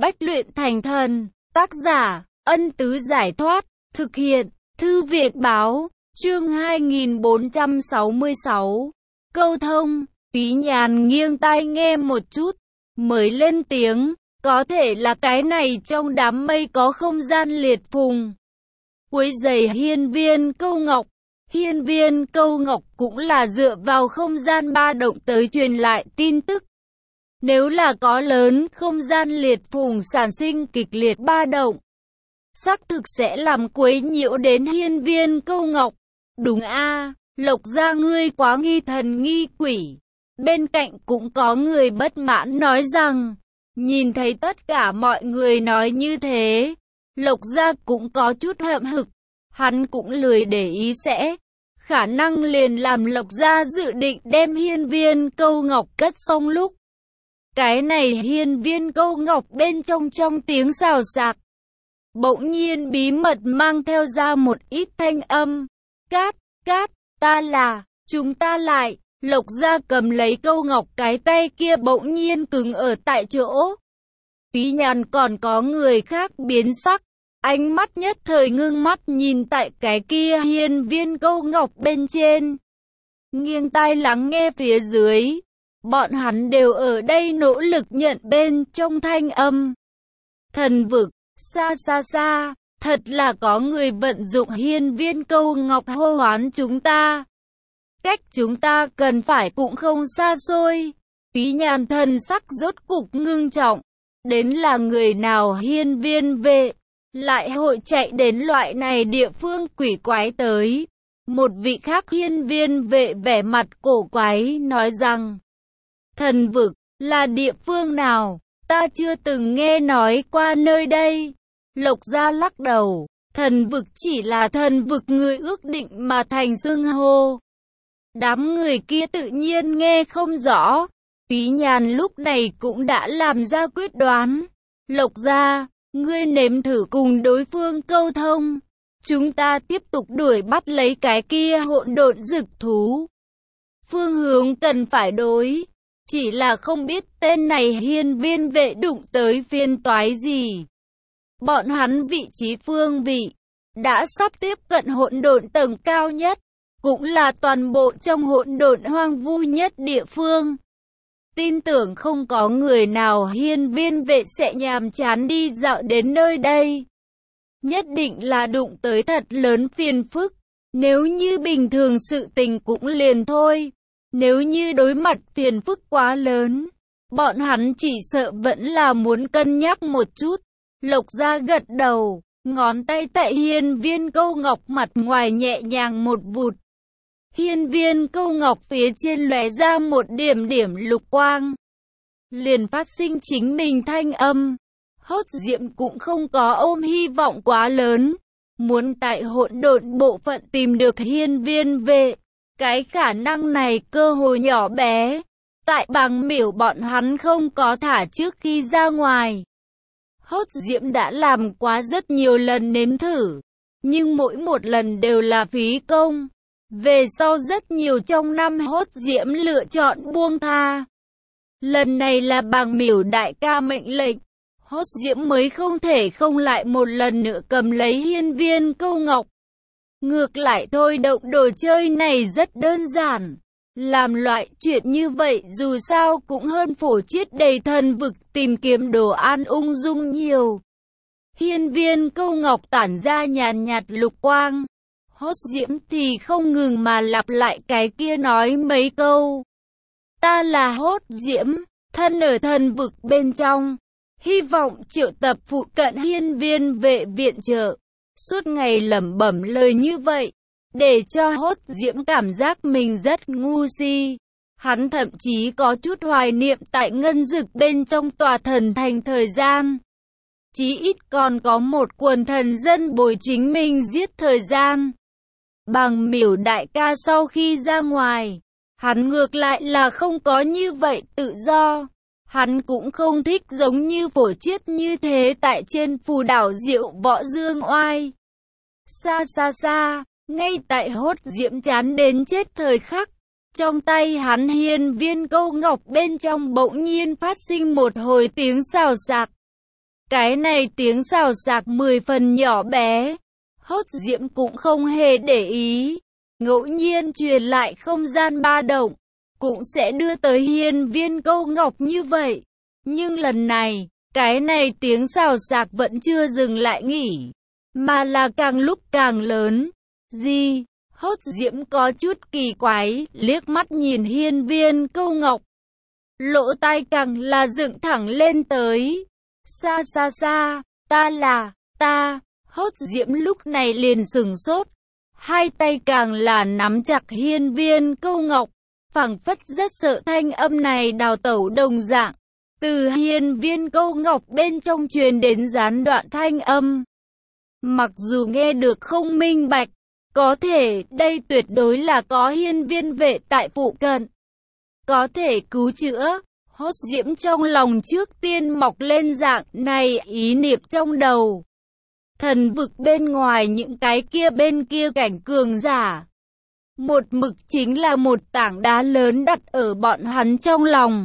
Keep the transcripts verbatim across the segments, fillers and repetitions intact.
bách luyện thành thần. Tác giả, Ân Tứ Giải Thoát. Thực hiện, Thư viện Báo. Chương hai nghìn bốn trăm sáu mươi sáu. Câu thông. Túy Nhàn nghiêng tai nghe một chút, mới lên tiếng. Có thể là cái này trong đám mây có không gian liệt phùng. Quấy giày hiên viên câu ngọc. Hiên viên câu ngọc cũng là dựa vào không gian ba động tới truyền lại tin tức. Nếu là có lớn không gian liệt phùng sản sinh kịch liệt ba động, xác thực sẽ làm quấy nhiễu đến hiên viên câu ngọc. Đúng a, Lộc gia ngươi quá nghi thần nghi quỷ. Bên cạnh cũng có người bất mãn nói rằng, nhìn thấy tất cả mọi người nói như thế, Lộc gia cũng có chút hậm hực. Hắn cũng lười để ý sẽ, khả năng liền làm Lộc gia dự định đem hiên viên câu ngọc cất xong lúc. Cái này hiên viên câu ngọc bên trong trong tiếng xào xạc, bỗng nhiên bí mật mang theo ra một ít thanh âm. Cát, cát, ta là, chúng ta lại. Lộc gia cầm lấy câu ngọc, cái tay kia bỗng nhiên cứng ở tại chỗ. Túy Nhàn còn có người khác biến sắc, ánh mắt nhất thời ngưng mắt nhìn tại cái kia hiên viên câu ngọc bên trên. Nghiêng tai lắng nghe phía dưới, bọn hắn đều ở đây nỗ lực nhận bên trong thanh âm. Thần vực, xa xa xa, thật là có người vận dụng hiên viên câu ngọc hô hoán chúng ta. Cách chúng ta cần phải cũng không xa xôi. Túy Nhàn thần sắc rốt cục ngưng trọng. Đến là người nào hiên viên vệ, lại hội chạy đến loại này địa phương quỷ quái tới. Một vị khác hiên viên vệ vẻ mặt cổ quái nói rằng, thần vực, là địa phương nào? Ta chưa từng nghe nói qua nơi đây. Lộc gia lắc đầu, thần vực chỉ là thần vực người ước định mà thành xưng hô. Đám người kia tự nhiên nghe không rõ. Túy Nhàn lúc này cũng đã làm ra quyết đoán. Lộc gia, ngươi nếm thử cùng đối phương câu thông. Chúng ta tiếp tục đuổi bắt lấy cái kia hỗn độn dực thú. Phương hướng cần phải đối. Chỉ là không biết tên này hiên viên vệ đụng tới phiên toái gì. Bọn hắn vị trí phương vị đã sắp tiếp cận hỗn độn tầng cao nhất, cũng là toàn bộ trong hỗn độn hoang vu nhất địa phương. Tin tưởng không có người nào hiên viên vệ sẽ nhàm chán đi dạo đến nơi đây. Nhất định là đụng tới thật lớn phiền phức. Nếu như bình thường sự tình cũng liền thôi. Nếu như đối mặt phiền phức quá lớn, bọn hắn chỉ sợ vẫn là muốn cân nhắc một chút. Lộc gia gật đầu, ngón tay tại hiên viên câu ngọc mặt ngoài nhẹ nhàng một vụt. Hiên viên câu ngọc phía trên lóe ra một điểm điểm lục quang, liền phát sinh chính mình thanh âm. Hốt Diệm cũng không có ôm hy vọng quá lớn, muốn tại hỗn độn bộ phận tìm được hiên viên vệ. Cái khả năng này cơ hồ nhỏ bé. Tại Bàng Miểu bọn hắn không có thả trước khi ra ngoài. Hốt Diệm đã làm quá rất nhiều lần nếm thử, nhưng mỗi một lần đều là phí công. Về sau rất nhiều trong năm Hốt Diệm lựa chọn buông tha. Lần này là Bàng Miểu đại ca mệnh lệnh, Hốt Diệm mới không thể không lại một lần nữa cầm lấy hiên viên câu ngọc. Ngược lại thôi động đồ chơi này rất đơn giản. Làm loại chuyện như vậy dù sao cũng hơn phổ chiết đầy thần vực tìm kiếm đồ ăn ung dung nhiều. Hiên viên câu ngọc tản ra nhàn nhạt lục quang. Hốt Diễm thì không ngừng mà lặp lại cái kia nói mấy câu. Ta là Hốt Diễm, thân ở thần vực bên trong. Hy vọng triệu tập phụ cận hiên viên vệ viện trợ. Suốt ngày lẩm bẩm lời như vậy, để cho Hốt Diễm cảm giác mình rất ngu si. Hắn thậm chí có chút hoài niệm tại ngân dực bên trong tòa thần thành thời gian. Chí ít còn có một quần thần dân bồi chính mình giết thời gian. Bàng Miểu đại ca sau khi ra ngoài, hắn ngược lại là không có như vậy tự do. Hắn cũng không thích giống như phổ chiết như thế tại trên phù đảo Diệu Võ Dương Oai. Xa xa xa, ngay tại Hốt Diễm chán đến chết thời khắc, trong tay hắn hiên viên câu ngọc bên trong bỗng nhiên phát sinh một hồi tiếng xào xạc. Cái này tiếng xào xạc mười phần nhỏ bé. Hốt Diễm cũng không hề để ý. Ngẫu nhiên truyền lại không gian ba động, cũng sẽ đưa tới hiên viên câu ngọc như vậy. Nhưng lần này, cái này tiếng xào xạc vẫn chưa dừng lại nghỉ, mà là càng lúc càng lớn. Gì? Hốt Diễm có chút kỳ quái, liếc mắt nhìn hiên viên câu ngọc. Lỗ tai càng là dựng thẳng lên tới. Xa xa xa, ta là, ta. Hốt Diễm lúc này liền sửng sốt. Hai tay càng là nắm chặt hiên viên câu ngọc, phảng phất rất sợ thanh âm này đào tẩu đồng dạng. Từ hiên viên câu ngọc bên trong truyền đến gián đoạn thanh âm. Mặc dù nghe được không minh bạch, có thể đây tuyệt đối là có hiên viên vệ tại phụ cận, có thể cứu chữa. Hốt Diễm trong lòng trước tiên mọc lên dạng này ý niệm trong đầu. Thần vực bên ngoài những cái kia bên kia cảnh cường giả, một mực chính là một tảng đá lớn đặt ở bọn hắn trong lòng.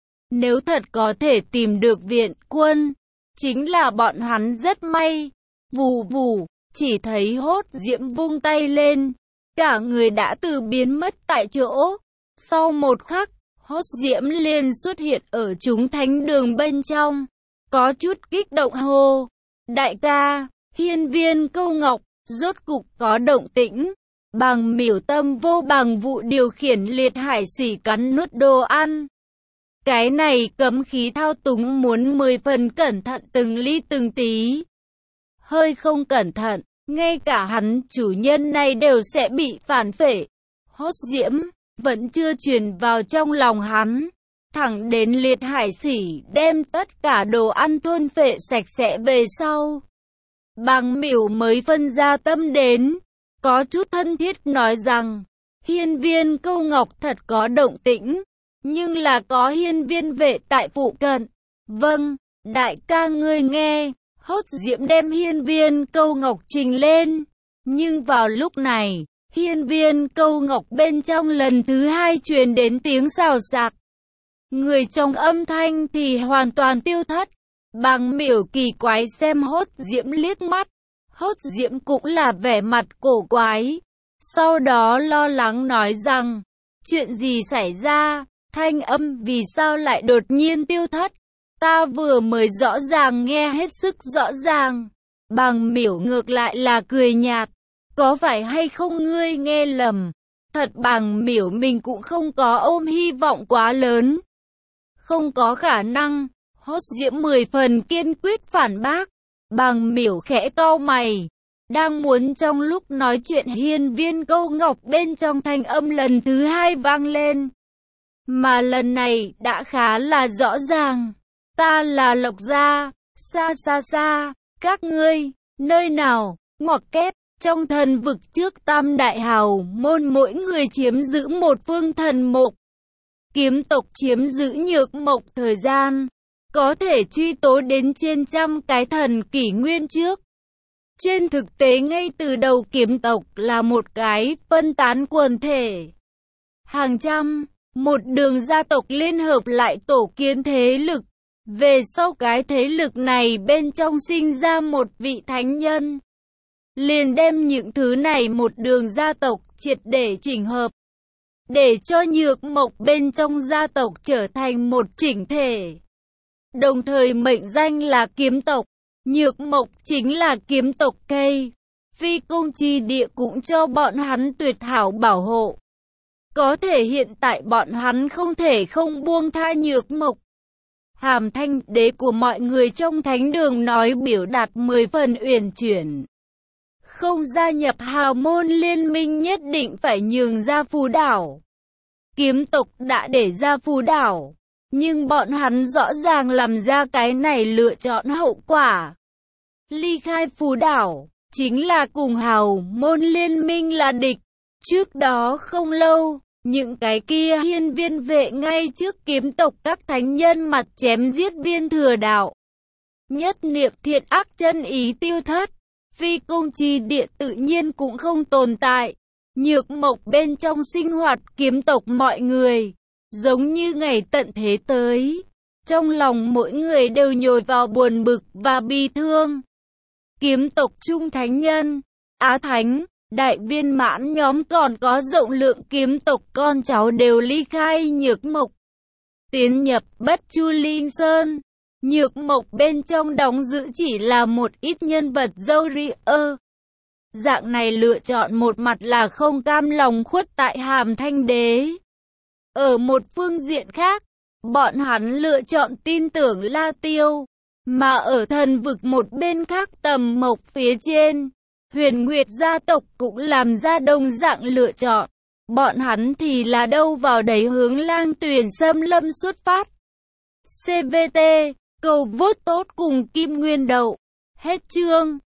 Nếu thật có thể tìm được viện quân, chính là bọn hắn rất may. Vù vù, chỉ thấy Hốt Diễm vung tay lên, cả người đã từ biến mất tại chỗ. Sau một khắc, Hốt Diễm liền xuất hiện ở chúng thánh đường bên trong, có chút kích động hô: đại ca, hiên viên câu ngọc, rốt cục có động tĩnh. Bằng miểu tâm vô bằng vụ điều khiển liệt hải xỉ cắn nuốt đồ ăn. Cái này cấm khí thao túng muốn mười phần cẩn thận từng ly từng tí. Hơi không cẩn thận, ngay cả hắn chủ nhân này đều sẽ bị phản phệ. Hốt Diễm vẫn chưa truyền vào trong lòng hắn, thẳng đến liệt hải xỉ đem tất cả đồ ăn thôn phệ sạch sẽ về sau. Bằng miểu mới phân ra tâm đến, có chút thân thiết nói rằng, hiên viên câu ngọc thật có động tĩnh, nhưng là có hiên viên vệ tại phụ cận. Vâng, đại ca ngươi nghe. Hốt Diễm đem hiên viên câu ngọc trình lên. Nhưng vào lúc này, hiên viên câu ngọc bên trong lần thứ hai truyền đến tiếng xào xạc. Người trong âm thanh thì hoàn toàn tiêu thất. Bằng miểu kỳ quái xem Hốt Diễm liếc mắt. Hốt Diễm cũng là vẻ mặt cổ quái. Sau đó lo lắng nói rằng, chuyện gì xảy ra, thanh âm vì sao lại đột nhiên tiêu thất? Ta vừa mới rõ ràng nghe hết sức rõ ràng. Bằng miểu ngược lại là cười nhạt. Có phải hay không ngươi nghe lầm? Thật bằng miểu mình cũng không có ôm hy vọng quá lớn. Không có khả năng. Hốt Diễm mười phần kiên quyết phản bác. Bằng miểu khẽ cau mày. Đang muốn trong lúc nói chuyện hiên viên câu ngọc bên trong thanh âm lần thứ hai vang lên. Mà lần này đã khá là rõ ràng. Ta là Lộc Gia, xa xa xa, các ngươi, nơi nào, ngoặc kép, trong thần vực trước tam đại hào môn mỗi người chiếm giữ một phương thần mục. Kiếm tộc chiếm giữ nhược mộc thời gian, có thể truy tố đến trên trăm cái thần kỷ nguyên trước. Trên thực tế ngay từ đầu kiếm tộc là một cái phân tán quần thể. Hàng trăm, một đường gia tộc liên hợp lại tổ kiến thế lực. Về sau cái thế lực này bên trong sinh ra một vị thánh nhân, liền đem những thứ này một đường gia tộc triệt để chỉnh hợp, để cho nhược mộc bên trong gia tộc trở thành một chỉnh thể. Đồng thời mệnh danh là kiếm tộc, nhược mộc chính là kiếm tộc cây. Phi công chi địa cũng cho bọn hắn tuyệt hảo bảo hộ. Có thể hiện tại bọn hắn không thể không buông tha nhược mộc. Hàm thanh đế của mọi người trong thánh đường nói biểu đạt mười phần uyển chuyển. Không gia nhập hào môn liên minh nhất định phải nhường ra phù đảo. Kiếm tộc đã để ra phù đảo, nhưng bọn hắn rõ ràng làm ra cái này lựa chọn hậu quả. Ly khai phù đảo, chính là cùng hào môn liên minh là địch. Trước đó không lâu, những cái kia hiên viên vệ ngay trước kiếm tộc các thánh nhân mặt chém giết viên thừa đạo. Nhất niệm thiện ác chân ý tiêu thất, phi công chi địa tự nhiên cũng không tồn tại. Nhược mộc bên trong sinh hoạt kiếm tộc mọi người, giống như ngày tận thế tới. Trong lòng mỗi người đều nhồi vào buồn bực và bi thương. Kiếm tộc Trung Thánh Nhân, Á Thánh, Đại Viên Mãn nhóm còn có rộng lượng kiếm tộc con cháu đều ly khai Nhược Mộc, tiến nhập Bất Chu Linh Sơn. Nhược Mộc bên trong đóng giữ chỉ là một ít nhân vật dâu ria. Dạng này lựa chọn một mặt là không cam lòng khuất tại Hàm Thanh Đế. Ở một phương diện khác, bọn hắn lựa chọn tin tưởng La Tiêu, mà ở thần vực một bên khác Tầm Mộc phía trên, Huyền Nguyệt gia tộc cũng làm ra đồng dạng lựa chọn. Bọn hắn thì là đâu vào đấy hướng Lang Tuyền xâm lâm xuất phát. xê vê tê, cầu vote tốt cùng Kim Nguyên Đậu. Hết chương.